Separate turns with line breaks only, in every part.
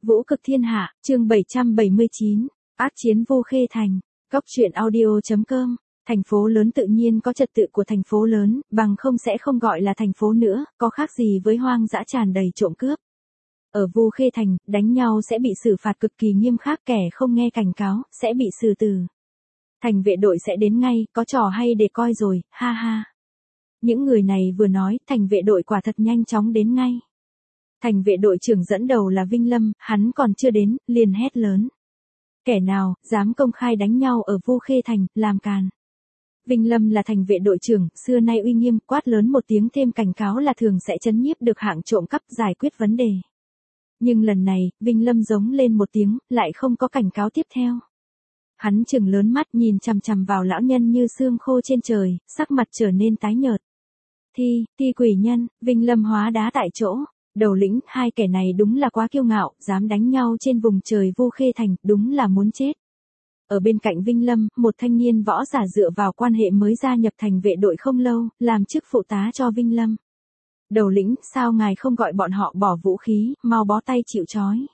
Vũ cực thiên hạ, chương 779, ác chiến Vô Khê Thành, Cóc truyện audio.com. Thành phố lớn tự nhiên có trật tự của thành phố lớn, bằng không sẽ không gọi là thành phố nữa, có khác gì với hoang dã tràn đầy trộm cướp. Ở Vô Khê Thành, đánh nhau sẽ bị xử phạt cực kỳ nghiêm khắc, kẻ không nghe cảnh cáo, sẽ bị xử tử. Thành vệ đội sẽ đến ngay, có trò hay để coi rồi, ha ha. Những người này vừa nói, thành vệ đội quả thật nhanh chóng đến ngay. Thành vệ đội trưởng dẫn đầu là Vinh Lâm, hắn còn chưa đến, liền hét lớn. Kẻ nào, dám công khai đánh nhau ở Vô Khê Thành, làm càn. Vinh Lâm là thành vệ đội trưởng, xưa nay uy nghiêm, quát lớn một tiếng thêm cảnh cáo là thường sẽ trấn nhiếp được hạng trộm cắp, giải quyết vấn đề. Nhưng lần này, Vinh Lâm giống lên một tiếng, lại không có cảnh cáo tiếp theo. Hắn trừng lớn mắt nhìn chằm chằm vào lão nhân như xương khô trên trời, sắc mặt trở nên tái nhợt. Thi quỷ nhân, Vinh Lâm hóa đá tại chỗ. Đầu lĩnh, hai kẻ này đúng là quá kiêu ngạo, dám đánh nhau trên vùng trời Vô Khê Thành, đúng là muốn chết. Ở bên cạnh Vinh Lâm, một thanh niên võ giả dựa vào quan hệ mới gia nhập thành vệ đội không lâu, làm chức phụ tá cho Vinh Lâm. Đầu lĩnh, sao ngài không gọi bọn họ bỏ vũ khí, mau bó tay chịu trói.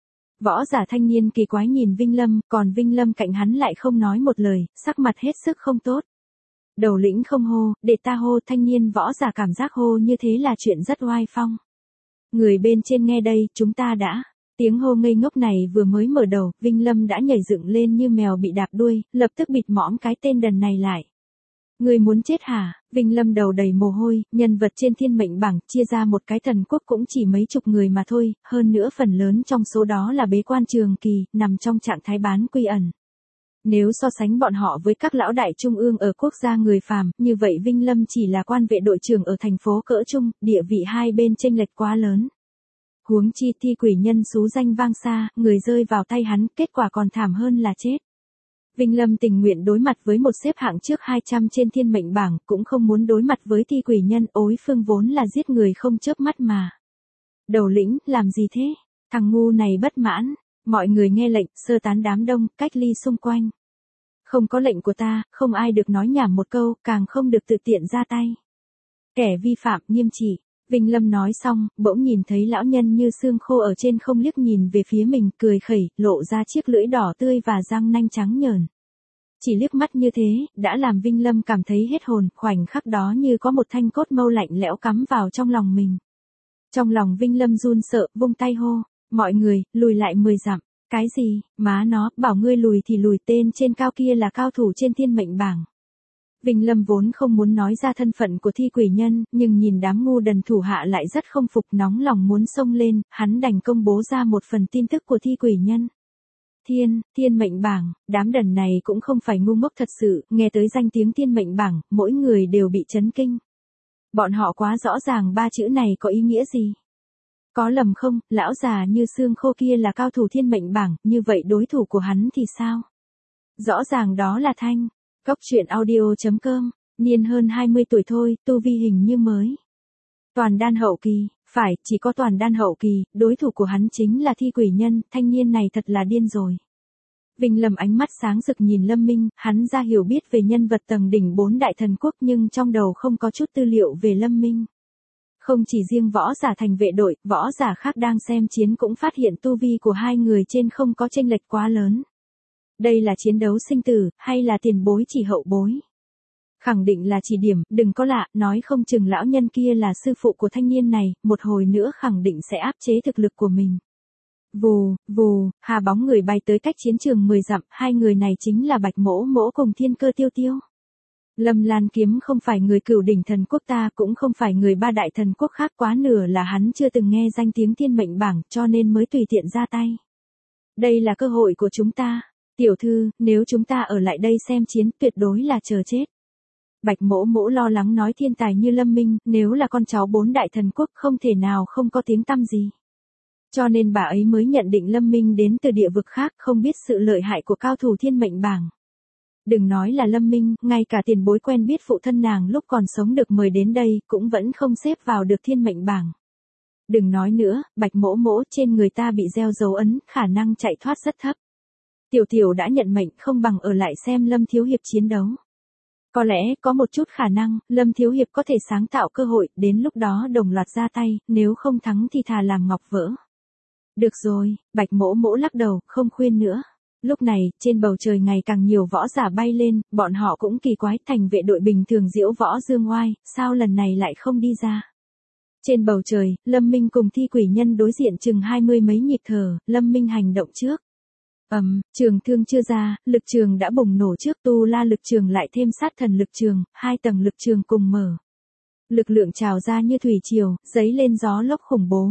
Võ giả thanh niên kỳ quái nhìn Vinh Lâm, còn Vinh Lâm cạnh hắn lại không nói một lời, sắc mặt hết sức không tốt. Đầu lĩnh không hô, để ta hô, thanh niên võ giả cảm giác hô như thế là chuyện rất oai phong. Người bên trên nghe đây, chúng ta đã. Tiếng hô ngây ngốc này vừa mới mở đầu, Vinh Lâm đã nhảy dựng lên như mèo bị đạp đuôi, lập tức bịt mõm cái tên đần này lại. Người muốn chết hả? Vinh Lâm đầu đầy mồ hôi, nhân vật trên thiên mệnh bảng, chia ra một cái thần quốc cũng chỉ mấy chục người mà thôi, hơn nữa phần lớn trong số đó là bế quan trường kỳ, nằm trong trạng thái bán quy ẩn. Nếu so sánh bọn họ với các lão đại trung ương ở quốc gia người phàm, như vậy Vinh Lâm chỉ là quan vệ đội trưởng ở thành phố cỡ trung, địa vị hai bên chênh lệch quá lớn. Huống chi thi quỷ nhân xú danh vang xa, người rơi vào tay hắn, kết quả còn thảm hơn là chết. Vinh Lâm tình nguyện đối mặt với một xếp hạng trước 200 trên thiên mệnh bảng, cũng không muốn đối mặt với thi quỷ nhân, ối phương vốn là giết người không chớp mắt mà. Đầu lĩnh, làm gì thế? Thằng ngu này bất mãn. Mọi người nghe lệnh, sơ tán đám đông, cách ly xung quanh. Không có lệnh của ta, không ai được nói nhảm một câu, càng không được tự tiện ra tay. Kẻ vi phạm, nghiêm trị. Vinh Lâm nói xong, bỗng nhìn thấy lão nhân như xương khô ở trên không liếc nhìn về phía mình, cười khẩy, lộ ra chiếc lưỡi đỏ tươi và răng nanh trắng nhờn. Chỉ liếc mắt như thế, đã làm Vinh Lâm cảm thấy hết hồn, khoảnh khắc đó như có một thanh cốt mâu lạnh lẽo cắm vào trong lòng mình. Trong lòng Vinh Lâm run sợ, vung tay hô. Mọi người, lùi lại 10 dặm. Cái gì, má nó, bảo ngươi lùi thì lùi, tên trên cao kia là cao thủ trên thiên mệnh bảng. Vinh Lâm vốn không muốn nói ra thân phận của thi quỷ nhân, nhưng nhìn đám ngu đần thủ hạ lại rất không phục, nóng lòng muốn xông lên, hắn đành công bố ra một phần tin tức của thi quỷ nhân. Thiên mệnh bảng, đám đần này cũng không phải ngu ngốc thật sự, nghe tới danh tiếng thiên mệnh bảng, mỗi người đều bị chấn kinh. Bọn họ quá rõ ràng ba chữ này có ý nghĩa gì. Có lầm không, lão già như xương khô kia là cao thủ thiên mệnh bảng, như vậy đối thủ của hắn thì sao? Rõ ràng đó là Thanh. Cóc truyện audio.com, niên hơn 20 tuổi thôi, tu vi hình như mới. Toàn đan hậu kỳ, phải, chỉ có toàn đan hậu kỳ, đối thủ của hắn chính là thi quỷ nhân, thanh niên này thật là điên rồi. Vinh Lâm ánh mắt sáng rực nhìn Lâm Minh, hắn ra hiểu biết về nhân vật tầng đỉnh 4 đại thần quốc nhưng trong đầu không có chút tư liệu về Lâm Minh. Không chỉ riêng võ giả thành vệ đội, võ giả khác đang xem chiến cũng phát hiện tu vi của hai người trên không có chênh lệch quá lớn. Đây là chiến đấu sinh tử, hay là tiền bối chỉ hậu bối? Khẳng định là chỉ điểm, đừng có lạ, nói không chừng lão nhân kia là sư phụ của thanh niên này, một hồi nữa khẳng định sẽ áp chế thực lực của mình. Vù, hà bóng người bay tới cách chiến trường 10 dặm, hai người này chính là Bạch Mỗ Mỗ cùng Thiên Cơ Tiêu Tiêu. Lâm Lan Kiếm không phải người cửu đỉnh thần quốc ta, cũng không phải người ba đại thần quốc khác, quá nửa là hắn chưa từng nghe danh tiếng thiên mệnh bảng, cho nên mới tùy tiện ra tay. Đây là cơ hội của chúng ta. Tiểu thư, nếu chúng ta ở lại đây xem chiến, tuyệt đối là chờ chết. Bạch Mỗ Mỗ lo lắng nói, thiên tài như Lâm Minh, nếu là con cháu 4 đại thần quốc không thể nào không có tiếng tăm gì. Cho nên bà ấy mới nhận định Lâm Minh đến từ địa vực khác, không biết sự lợi hại của cao thủ thiên mệnh bảng. Đừng nói là Lâm Minh, ngay cả tiền bối quen biết phụ thân nàng lúc còn sống được mời đến đây, cũng vẫn không xếp vào được thiên mệnh bảng. Đừng nói nữa, Bạch Mỗ Mỗ, trên người ta bị gieo dấu ấn, khả năng chạy thoát rất thấp. Tiểu đã nhận mệnh, không bằng ở lại xem Lâm Thiếu Hiệp chiến đấu. Có lẽ, có một chút khả năng, Lâm Thiếu Hiệp có thể sáng tạo cơ hội, đến lúc đó đồng loạt ra tay, nếu không thắng thì thà làm ngọc vỡ. Được rồi, Bạch Mỗ Mỗ lắc đầu, không khuyên nữa. Lúc này, trên bầu trời ngày càng nhiều võ giả bay lên, bọn họ cũng kỳ quái, thành vệ đội bình thường diễu võ dương oai, sao lần này lại không đi ra. Trên bầu trời, Lâm Minh cùng thi quỷ nhân đối diện chừng 20 mấy nhịp thở, Lâm Minh hành động trước. Trường thương chưa ra, lực trường đã bùng nổ trước, tu la lực trường lại thêm sát thần lực trường, 2 tầng lực trường cùng mở. Lực lượng trào ra như thủy triều, giấy lên gió lốc khủng bố.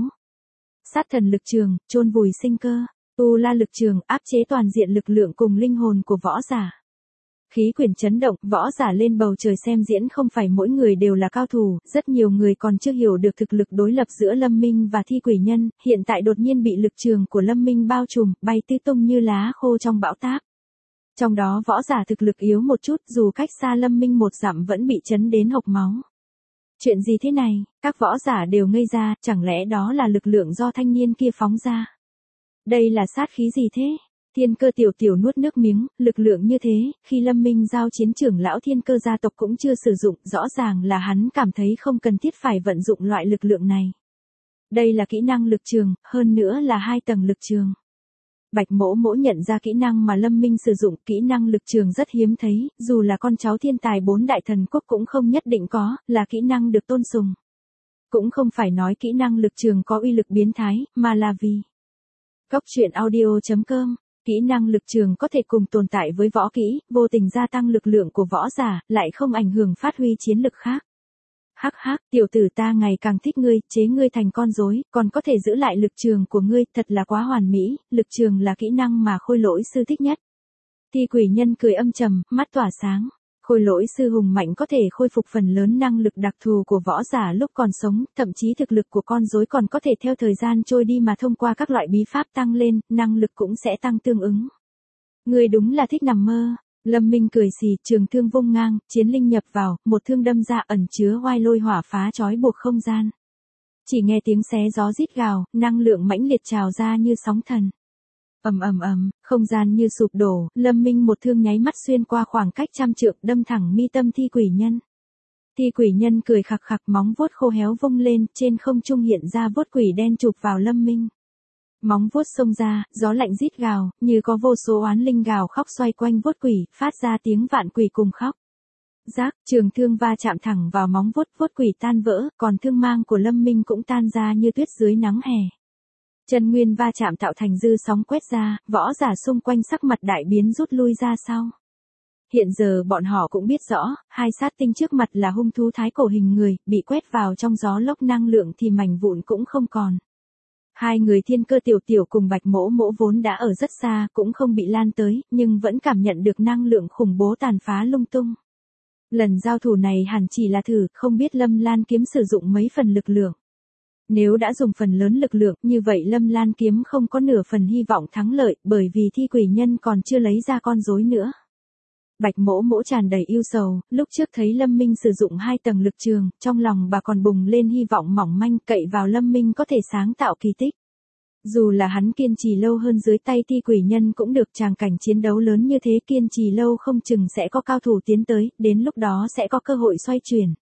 Sát thần lực trường, chôn vùi sinh cơ, tu la lực trường, áp chế toàn diện lực lượng cùng linh hồn của võ giả. Khí quyển chấn động, võ giả lên bầu trời xem diễn không phải mỗi người đều là cao thủ, rất nhiều người còn chưa hiểu được thực lực đối lập giữa Lâm Minh và thi quỷ nhân, hiện tại đột nhiên bị lực trường của Lâm Minh bao trùm, bay tứ tung như lá khô trong bão táp. Trong đó võ giả thực lực yếu một chút, dù cách xa Lâm Minh 1 dặm vẫn bị chấn đến hộc máu. Chuyện gì thế này, các võ giả đều ngây ra, chẳng lẽ đó là lực lượng do thanh niên kia phóng ra? Đây là sát khí gì thế? Thiên Cơ tiểu tiểu nuốt nước miếng, lực lượng như thế, khi Lâm Minh giao chiến trưởng lão Thiên Cơ gia tộc cũng chưa sử dụng, rõ ràng là hắn cảm thấy không cần thiết phải vận dụng loại lực lượng này. Đây là kỹ năng lực trường, hơn nữa là 2 tầng lực trường. Bạch Mỗ Mỗ nhận ra kỹ năng mà Lâm Minh sử dụng, kỹ năng lực trường rất hiếm thấy, dù là con cháu thiên tài 4 đại thần quốc cũng không nhất định có, là kỹ năng được tôn sùng. Cũng không phải nói kỹ năng lực trường có uy lực biến thái, mà là vì Cốc truyện audio.com, kỹ năng lực trường có thể cùng tồn tại với võ kỹ, vô tình gia tăng lực lượng của võ giả, lại không ảnh hưởng phát huy chiến lực khác. Hắc hắc, tiểu tử ta ngày càng thích ngươi, chế ngươi thành con rối, còn có thể giữ lại lực trường của ngươi, thật là quá hoàn mỹ, lực trường là kỹ năng mà Khôi Lỗi sư thích nhất. Thi quỷ nhân cười âm trầm, mắt tỏa sáng. Khôi Lỗi sư hùng mạnh có thể khôi phục phần lớn năng lực đặc thù của võ giả lúc còn sống, thậm chí thực lực của con rối còn có thể theo thời gian trôi đi mà thông qua các loại bí pháp tăng lên, năng lực cũng sẽ tăng tương ứng. Ngươi đúng là thích nằm mơ. Lâm Minh cười xì, trường thương vung ngang, chiến linh nhập vào, một thương đâm ra ẩn chứa oai lôi hỏa phá trói buộc không gian. Chỉ nghe tiếng xé gió rít gào, năng lượng mãnh liệt trào ra như sóng thần. Không gian như sụp đổ, Lâm Minh một thương nháy mắt xuyên qua khoảng cách 100 trượng, đâm thẳng mi tâm thi quỷ nhân. Thi quỷ nhân cười khặc khặc, móng vuốt khô héo vung lên, trên không trung hiện ra vuốt quỷ đen chụp vào Lâm Minh. Móng vuốt xông ra, gió lạnh rít gào, như có vô số oán linh gào khóc xoay quanh vuốt quỷ, phát ra tiếng vạn quỷ cùng khóc. Rác, trường thương va chạm thẳng vào móng vuốt, vuốt quỷ tan vỡ, còn thương mang của Lâm Minh cũng tan ra như tuyết dưới nắng hè. Chân nguyên va chạm tạo thành dư sóng quét ra, võ giả xung quanh sắc mặt đại biến rút lui ra sau. Hiện giờ bọn họ cũng biết rõ, 2 sát tinh trước mặt là hung thú thái cổ hình người, bị quét vào trong gió lốc năng lượng thì mảnh vụn cũng không còn. 2 người Thiên Cơ tiểu tiểu cùng Bạch Mỗ Mỗ vốn đã ở rất xa, cũng không bị lan tới, nhưng vẫn cảm nhận được năng lượng khủng bố tàn phá lung tung. Lần giao thủ này hẳn chỉ là thử, không biết Lâm Lan kiếm sử dụng mấy phần lực lượng. Nếu đã dùng phần lớn lực lượng, như vậy Lâm Lan kiếm không có nửa phần hy vọng thắng lợi, bởi vì thi quỷ nhân còn chưa lấy ra con rối nữa. Bạch Mỗ Mỗ tràn đầy ưu sầu, lúc trước thấy Lâm Minh sử dụng 2 tầng lực trường, trong lòng bà còn bùng lên hy vọng mỏng manh, cậy vào Lâm Minh có thể sáng tạo kỳ tích. Dù là hắn kiên trì lâu hơn dưới tay thi quỷ nhân cũng được, tràng cảnh chiến đấu lớn như thế kiên trì lâu không chừng sẽ có cao thủ tiến tới, đến lúc đó sẽ có cơ hội xoay chuyển.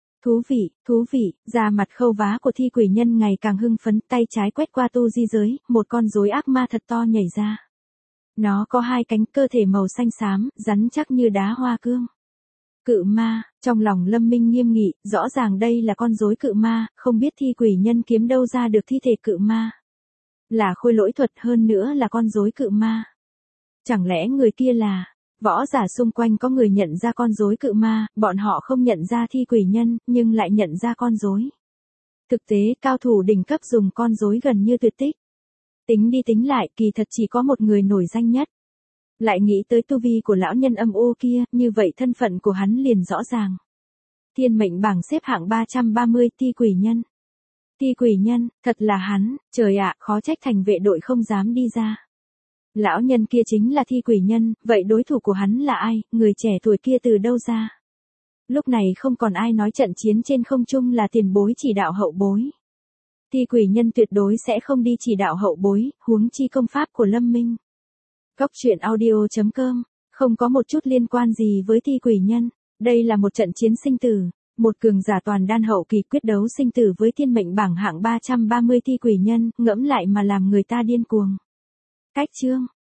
Thú vị, da mặt khâu vá của thi quỷ nhân ngày càng hưng phấn, tay trái quét qua tu di giới, một con rối ác ma thật to nhảy ra. Nó có 2 cánh, cơ thể màu xanh xám, rắn chắc như đá hoa cương. Cự ma, trong lòng Lâm Minh nghiêm nghị, rõ ràng đây là con rối cự ma, không biết thi quỷ nhân kiếm đâu ra được thi thể cự ma. Là Khôi Lỗi thuật, hơn nữa là con rối cự ma. Chẳng lẽ người kia là... Võ giả xung quanh có người nhận ra con rối cự ma, bọn họ không nhận ra thi quỷ nhân, nhưng lại nhận ra con rối. Thực tế, cao thủ đỉnh cấp dùng con rối gần như tuyệt tích. Tính đi tính lại, kỳ thật chỉ có một người nổi danh nhất. Lại nghĩ tới tu vi của lão nhân âm u kia, như vậy thân phận của hắn liền rõ ràng. Thiên mệnh bảng xếp hạng 330, thi quỷ nhân. Thi quỷ nhân, thật là hắn, trời ạ, khó trách thành vệ đội không dám đi ra. Lão nhân kia chính là thi quỷ nhân, vậy đối thủ của hắn là ai, người trẻ tuổi kia từ đâu ra? Lúc này không còn ai nói trận chiến trên không trung là tiền bối chỉ đạo hậu bối. Thi quỷ nhân tuyệt đối sẽ không đi chỉ đạo hậu bối, huống chi công pháp của Lâm Minh. Cốc truyện audio.com, không có một chút liên quan gì với thi quỷ nhân, đây là một trận chiến sinh tử. Một cường giả toàn đan hậu kỳ quyết đấu sinh tử với thiên mệnh bảng hạng 330 thi quỷ nhân, ngẫm lại mà làm người ta điên cuồng. Cách chương